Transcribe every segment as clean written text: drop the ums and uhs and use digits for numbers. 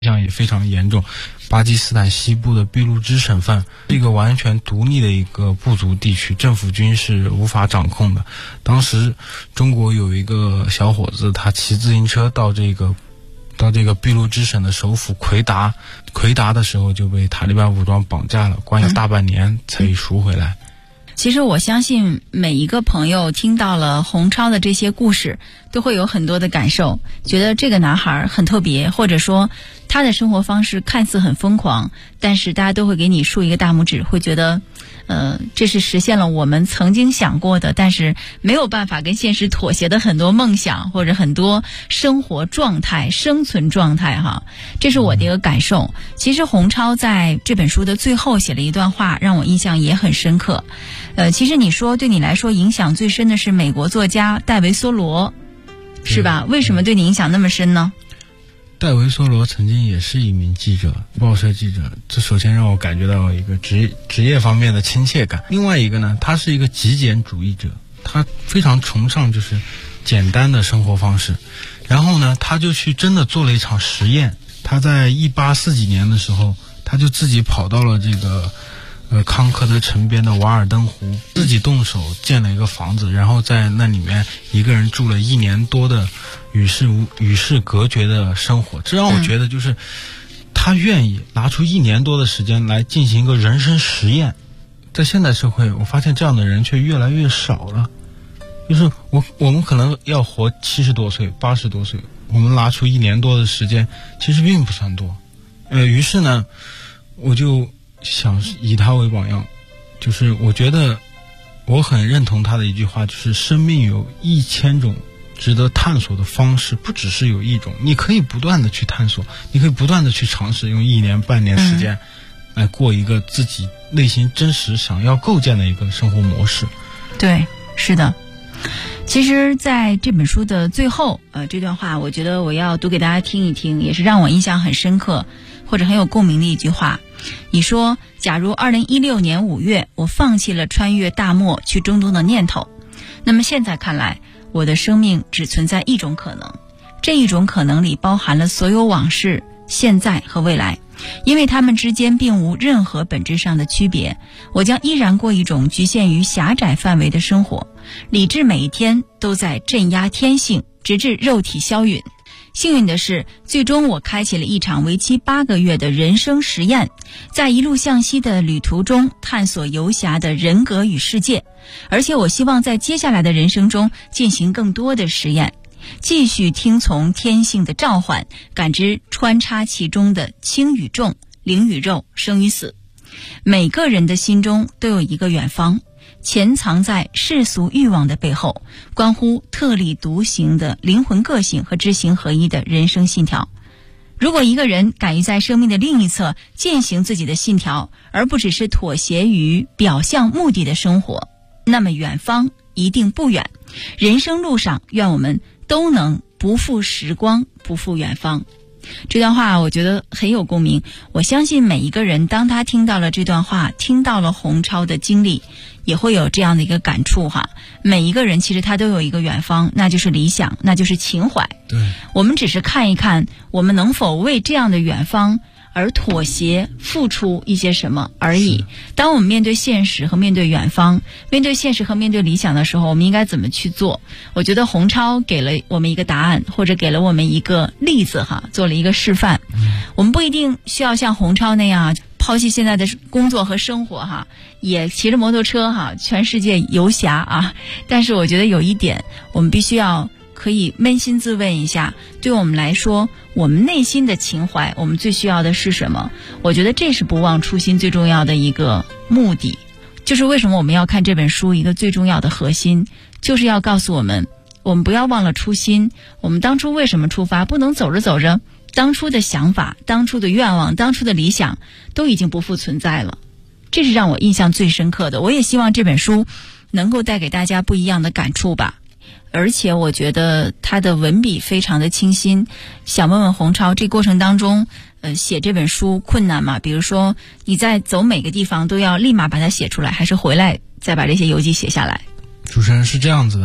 象也非常严重。巴基斯坦西部的俾路支省份是一个完全独立的一个部族地区，政府军是无法掌控的。当时中国有一个小伙子，他骑自行车到这个俾路支省的首府奎达的时候就被塔利班武装绑架了，关了大半年才赎回来。 其实我相信每一个朋友听到了洪超的这些故事都会有很多的感受，觉得这个男孩很特别，或者说他的生活方式看似很疯狂，但是大家都会给你竖一个大拇指，会觉得这是实现了我们曾经想过的但是没有办法跟现实妥协的很多梦想或者很多生活状态生存状态哈，这是我的一个感受。其实洪超在这本书的最后写了一段话让我印象也很深刻。其实你说对你来说影响最深的是美国作家戴维梭罗是吧？为什么对你影响那么深呢？ 戴维梭罗曾经也是一名记者，报社记者，这首先让我感觉到一个职业方面的亲切感。另外一个呢，他是一个极简主义者，他非常崇尚就是简单的生活方式。然后呢，他就去真的做了一场实验。他在1840几年的时候，他就自己跑到了这个康科德城边的瓦尔登湖，自己动手建了一个房子，然后在那里面一个人住了1年多的与世隔绝的生活。这让我觉得就是他愿意拿出1年多的时间来进行一个人生实验。在现代社会，我发现这样的人却越来越少了。就是我们可能要活70多岁80多岁，我们拿出1年多的时间其实并不算多。于是呢我就想以他为榜样，就是我觉得我很认同他的一句话，就是生命有1000种值得探索的方式，不只是有一种，你可以不断的去探索，你可以不断的去尝试，用1年半年时间来过一个自己内心真实想要构建的一个生活模式。 对，是的。其实在这本书的最后这段话我觉得我要读给大家听一听，也是让我印象很深刻或者很有共鸣的一句话。你说，假如2016年5月我放弃了穿越大漠去中东的念头，那么现在看来我的生命只存在一种可能，这一种可能里包含了所有往事、现在和未来，因为它们之间并无任何本质上的区别。我将依然过一种局限于狭窄范围的生活，理智每一天都在镇压天性，直至肉体消陨。幸运的是，最终我开启了一场为期8个月的人生实验，在一路向西的旅途中探索游侠的人格与世界，而且我希望在接下来的人生中进行更多的实验，继续听从天性的召唤，感知穿插其中的轻与重、灵与肉、生与死。每个人的心中都有一个远方，潜藏在世俗欲望的背后，关乎特立独行的灵魂个性和知行合一的人生信条。如果一个人敢于在生命的另一侧践行自己的信条，而不只是妥协于表象目的的生活，那么远方一定不远。人生路上，愿我们都能不负时光，不负远方。这段话我觉得很有共鸣，我相信每一个人当他听到了这段话，听到了洪超的经历，也会有这样的一个感触哈。每一个人其实他都有一个远方，那就是理想，那就是情怀。 对， 我们只是看一看我们能否为这样的远方而妥协，付出一些什么而已。当我们面对现实和面对远方，面对现实和面对理想的时候，我们应该怎么去做？我觉得洪超给了我们一个答案，或者给了我们一个例子哈，做了一个示范。我们不一定需要像洪超那样抛弃现在的工作和生活哈，也骑着摩托车哈，全世界游侠啊。但是我觉得有一点，我们必须要可以扪心自问一下，对我们来说，我们内心的情怀，我们最需要的是什么？我觉得这是不忘初心最重要的一个目的。就是为什么我们要看这本书，一个最重要的核心，就是要告诉我们不要忘了初心。我们当初为什么出发？不能走着走着，当初的想法、当初的愿望、当初的理想都已经不复存在了。这是让我印象最深刻的。我也希望这本书能够带给大家不一样的感触吧。而且我觉得他的文笔非常的清新。想问问洪超，这过程当中写这本书困难吗？比如说你在走每个地方都要立马把它写出来，还是回来再把这些游记写下来？ 主持人是这样子的，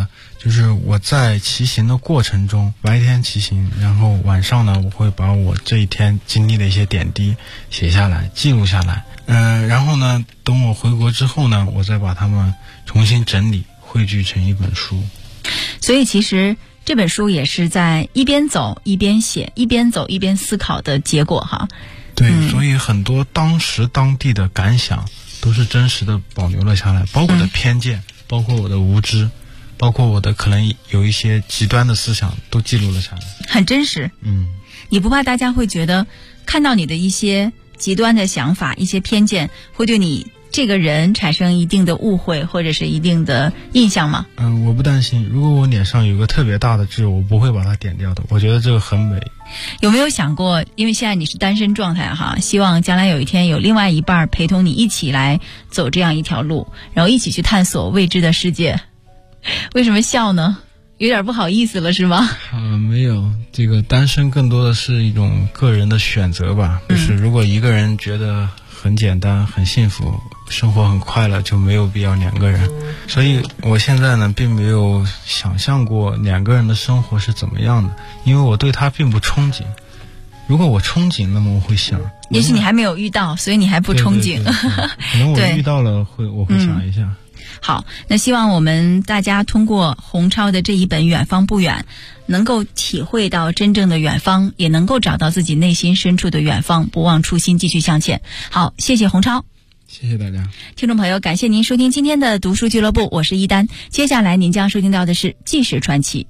就是我在骑行的过程中，白天骑行，然后晚上呢，我会把我这一天经历的一些点滴写下来，记录下来。然后呢，等我回国之后呢，我再把它们重新整理，汇聚成一本书。 所以其实这本书也是在一边走一边写，一边走一边思考的结果哈。 对，所以很多当时当地的感想都是真实的保留了下来，包括我的偏见，包括我的无知，包括我的可能有一些极端的思想都记录了下来， 很真实。你不怕大家会觉得看到你的一些极端的想法，一些偏见，会对你这个人产生一定的误会或者是一定的印象吗？ 我不担心，如果我脸上有个特别大的痣，我不会把它点掉的，我觉得这个很美。 有没有想过，因为现在你是单身状态哈，希望将来有一天有另外一半陪同你一起来走这样一条路，然后一起去探索未知的世界。为什么笑呢？有点不好意思了是吗？ 没有，这个单身更多的是一种个人的选择吧。就是如果一个人觉得很简单很幸福，生活很快乐，就没有必要两个人。所以我现在呢并没有想象过两个人的生活是怎么样的，因为我对他并不憧憬。如果我憧憬，那么我会想， 也许你还没有遇到，所以你还不憧憬。 对，可能我遇到了我会想一下。 好，那希望我们大家通过洪超的这一本《远方不远》，能够体会到真正的远方，也能够找到自己内心深处的远方，不忘初心，继续向前。好，谢谢洪超。 谢谢大家。 听众朋友，感谢您收听今天的读书俱乐部，我是一丹。接下来您将收听到的是《纪实传奇》。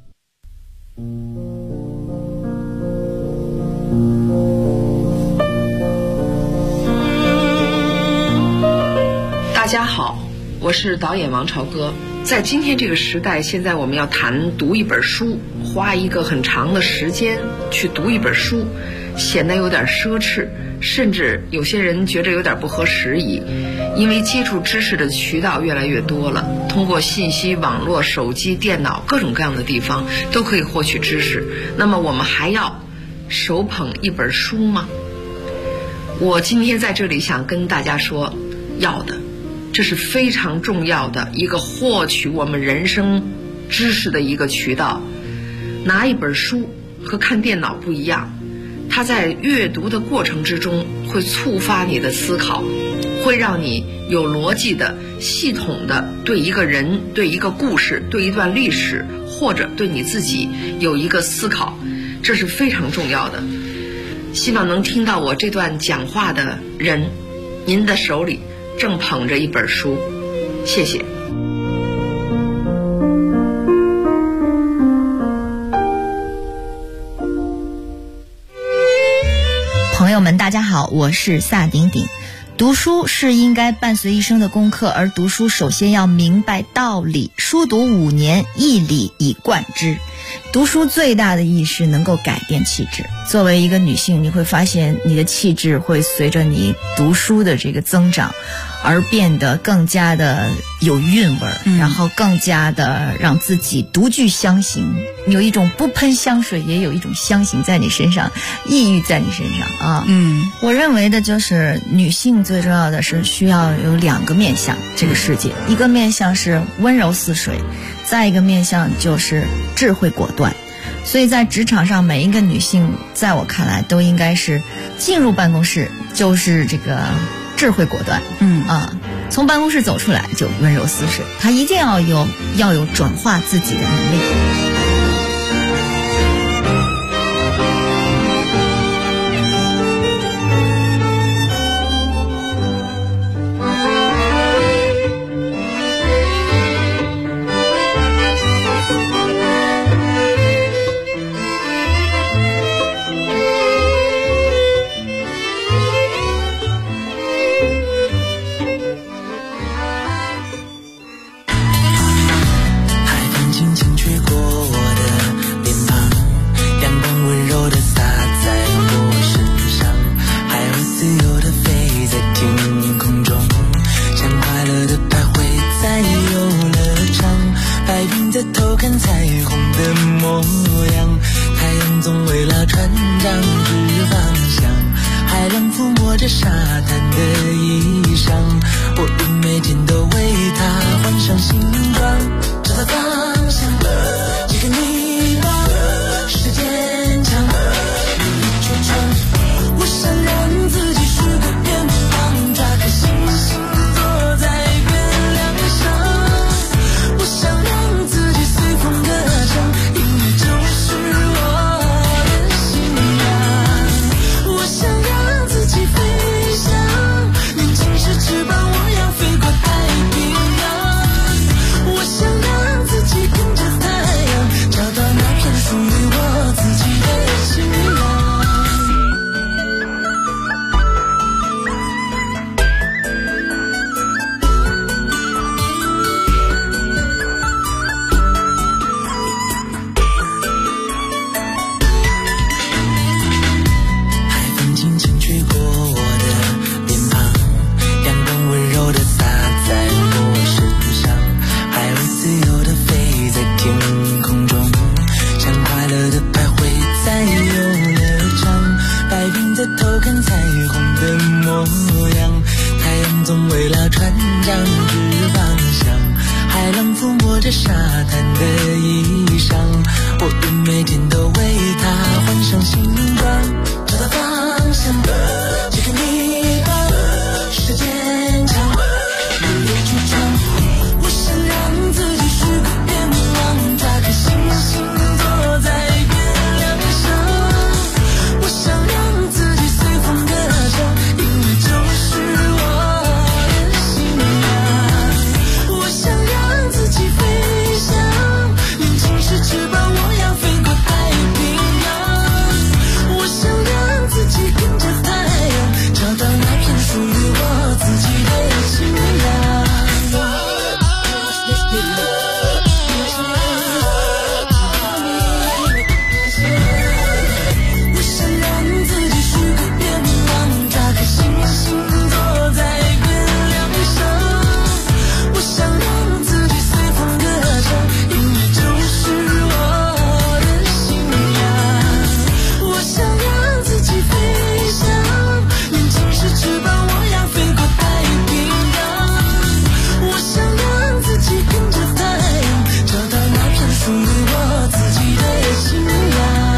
大家好，我是导演王朝歌。在今天这个时代，现在我们要谈读一本书，花一个很长的时间去读一本书，显得有点奢侈，甚至有些人觉得有点不合时宜。因为接触知识的渠道越来越多了，通过信息网络、手机、电脑各种各样的地方都可以获取知识，那么我们还要手捧一本书吗？我今天在这里想跟大家说，要的。这是非常重要的一个获取我们人生知识的一个渠道。拿一本书和看电脑不一样，它在阅读的过程之中会触发你的思考，会让你有逻辑的、系统的对一个人、对一个故事、对一段历史，或者对你自己有一个思考，这是非常重要的。希望能听到我这段讲话的人，您的手里正捧着一本书，谢谢。 朋友们大家好，我是萨顶顶。读书是应该伴随一生的功课，而读书首先要明白道理，书读5年，一理以贯之。读书最大的意义是能够改变气质。作为一个女性，你会发现你的气质会随着你读书的这个增长而变得更加的有韵味，然后更加的让自己独具香型，有一种不喷香水也有一种香型在你身上，抑郁在你身上啊。我认为的就是女性最重要的是需要有2个面向这个世界，一个面向是温柔似水，再一个面向就是智慧果断。所以在职场上，每一个女性在我看来都应该是进入办公室就是这个智慧果断，从办公室走出来就温柔似水，她一定要有转化自己的能力。 我每天都为他换上新装。 找到方向，只跟你吧，是坚强，去闯。我想让自己是个愿望，抓颗星星坐在月亮上。我想让自己随风歌唱，音乐就是我的信仰。我想让自己飞翔，年轻时翅膀我要飞过太平洋。我想让自己跟着太阳，找到那片属于我自己的信仰。海风轻轻吹过我的脸庞，阳光温柔地洒在我身上，海鸥自由地飞在天空中，像快乐地徘徊在游乐场。白云在偷看彩虹的模样，太阳总为了船长指方向，海浪抚摸着沙滩的衣裳，我愿每天都为它换上新装。找到方向，只跟你吧，是坚强，努力去闯。我想让自己是个愿望，抓颗星星坐在月亮上。我想让自己随风歌唱，音乐就是我的信仰。我想让自己飞翔，年轻时翅膀我要飞过太平洋。我想让自己跟着太阳，找到那片属于我自己的信仰。我想让自己是个愿望，抓颗星星坐在月亮上。我想让自己随风歌唱，音乐就是我的信仰。我想让自己飞翔，年轻时翅膀我要飞过太平洋。我想让自己跟着太阳，找到那片属于我自己的信仰。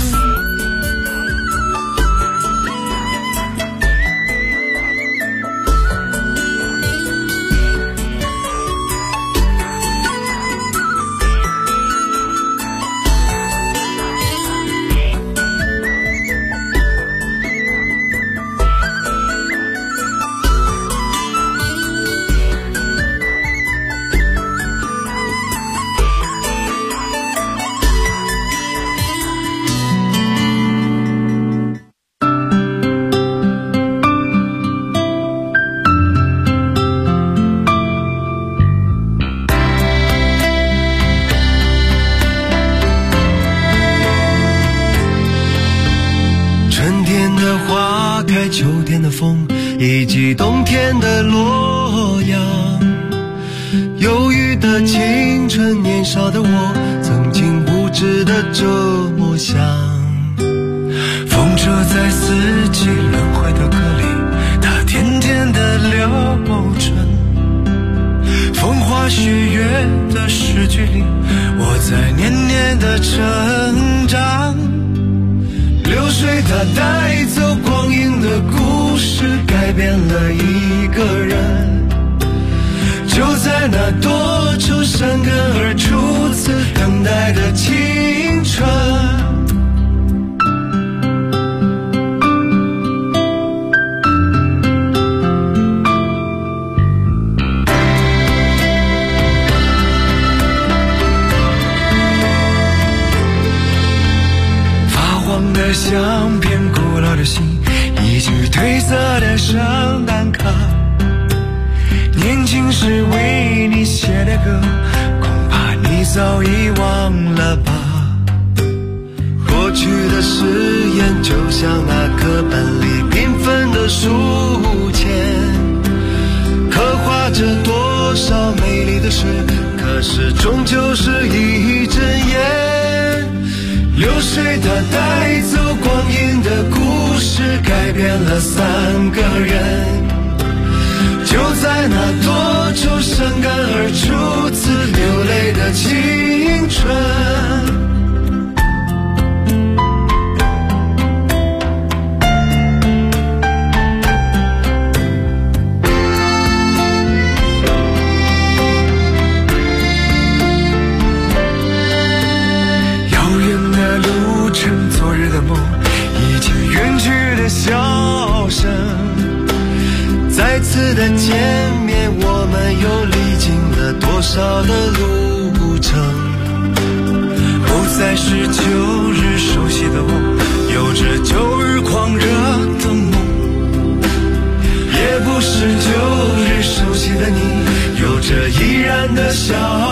春天的花开，秋天的风，以及冬天的洛阳。忧郁的青春，年少的我，曾经无知的这么想。风车在四季轮回的歌里，它甜甜的撩春。风花雪月的诗句里，我在年年的成长。流水它带走光阴的故事，改变了一个人。就在那多愁善感而初次等待的青春。的相片，古老的信，一句褪色的圣诞卡，年轻时为你写的歌，恐怕你早已忘了吧。过去的誓言，就像那课本里缤纷的书签，刻画着多少美丽的诗，可是终究是一阵烟。流水它带走光阴的故事，改变了三个人。就就在那多愁善感而初次流泪的青春。昨日的梦已经远去的笑声，再次的见面，我们又历经了多少的路程？不再是旧日熟悉的我，有着旧日狂热的梦，也不是旧日熟悉的你，有着依然的笑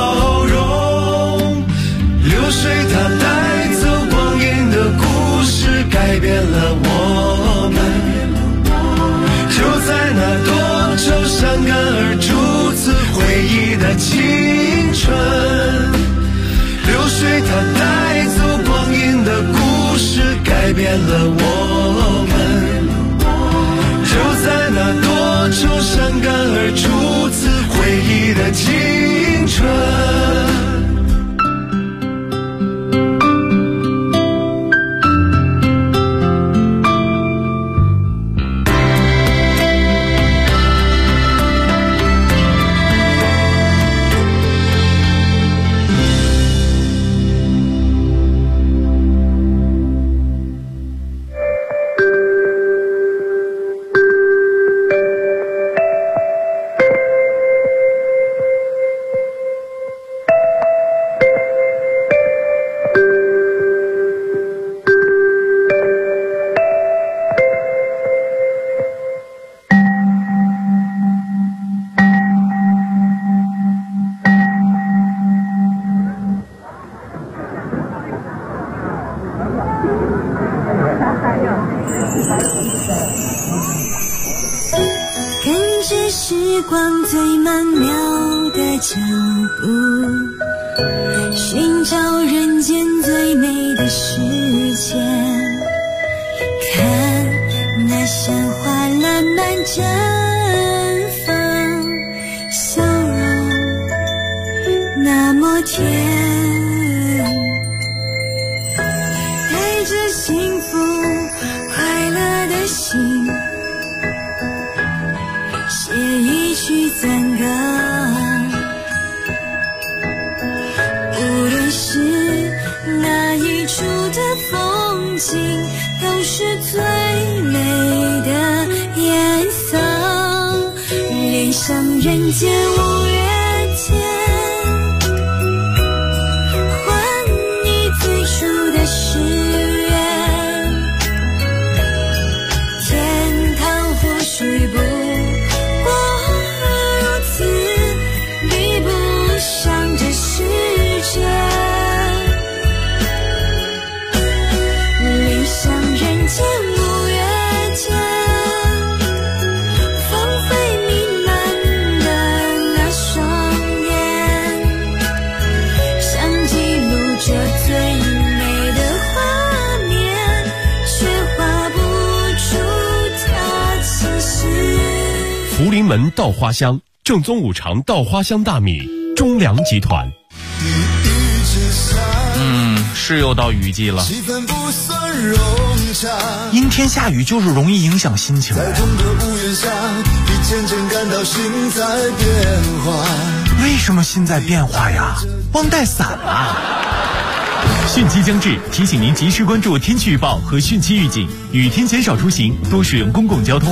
容。流水它带走光阴的故事，改变了我们。就在那多愁善感而初次回忆的青春，流水它带走光阴的故事，改变了我们。就在那多愁善感而初次回忆的青春。 时光最曼妙的脚步，寻找人间最美的世界。看那鲜花烂漫绽放，笑容那么甜，带着幸福快乐的心，写一曲赞歌。无论是哪一处的风景，都是最美的颜色。恋上人间五月天，还你最初的誓言。天堂或许不福临门稻花香，正宗五常稻花香大米，中粮集团。 是又到雨季了， 阴天下雨就是容易影响心情。为什么心在变化呀？忘带伞啊！ 汛期将至，提醒您及时关注天气预报和汛期预警，雨天减少出行，多使用公共交通。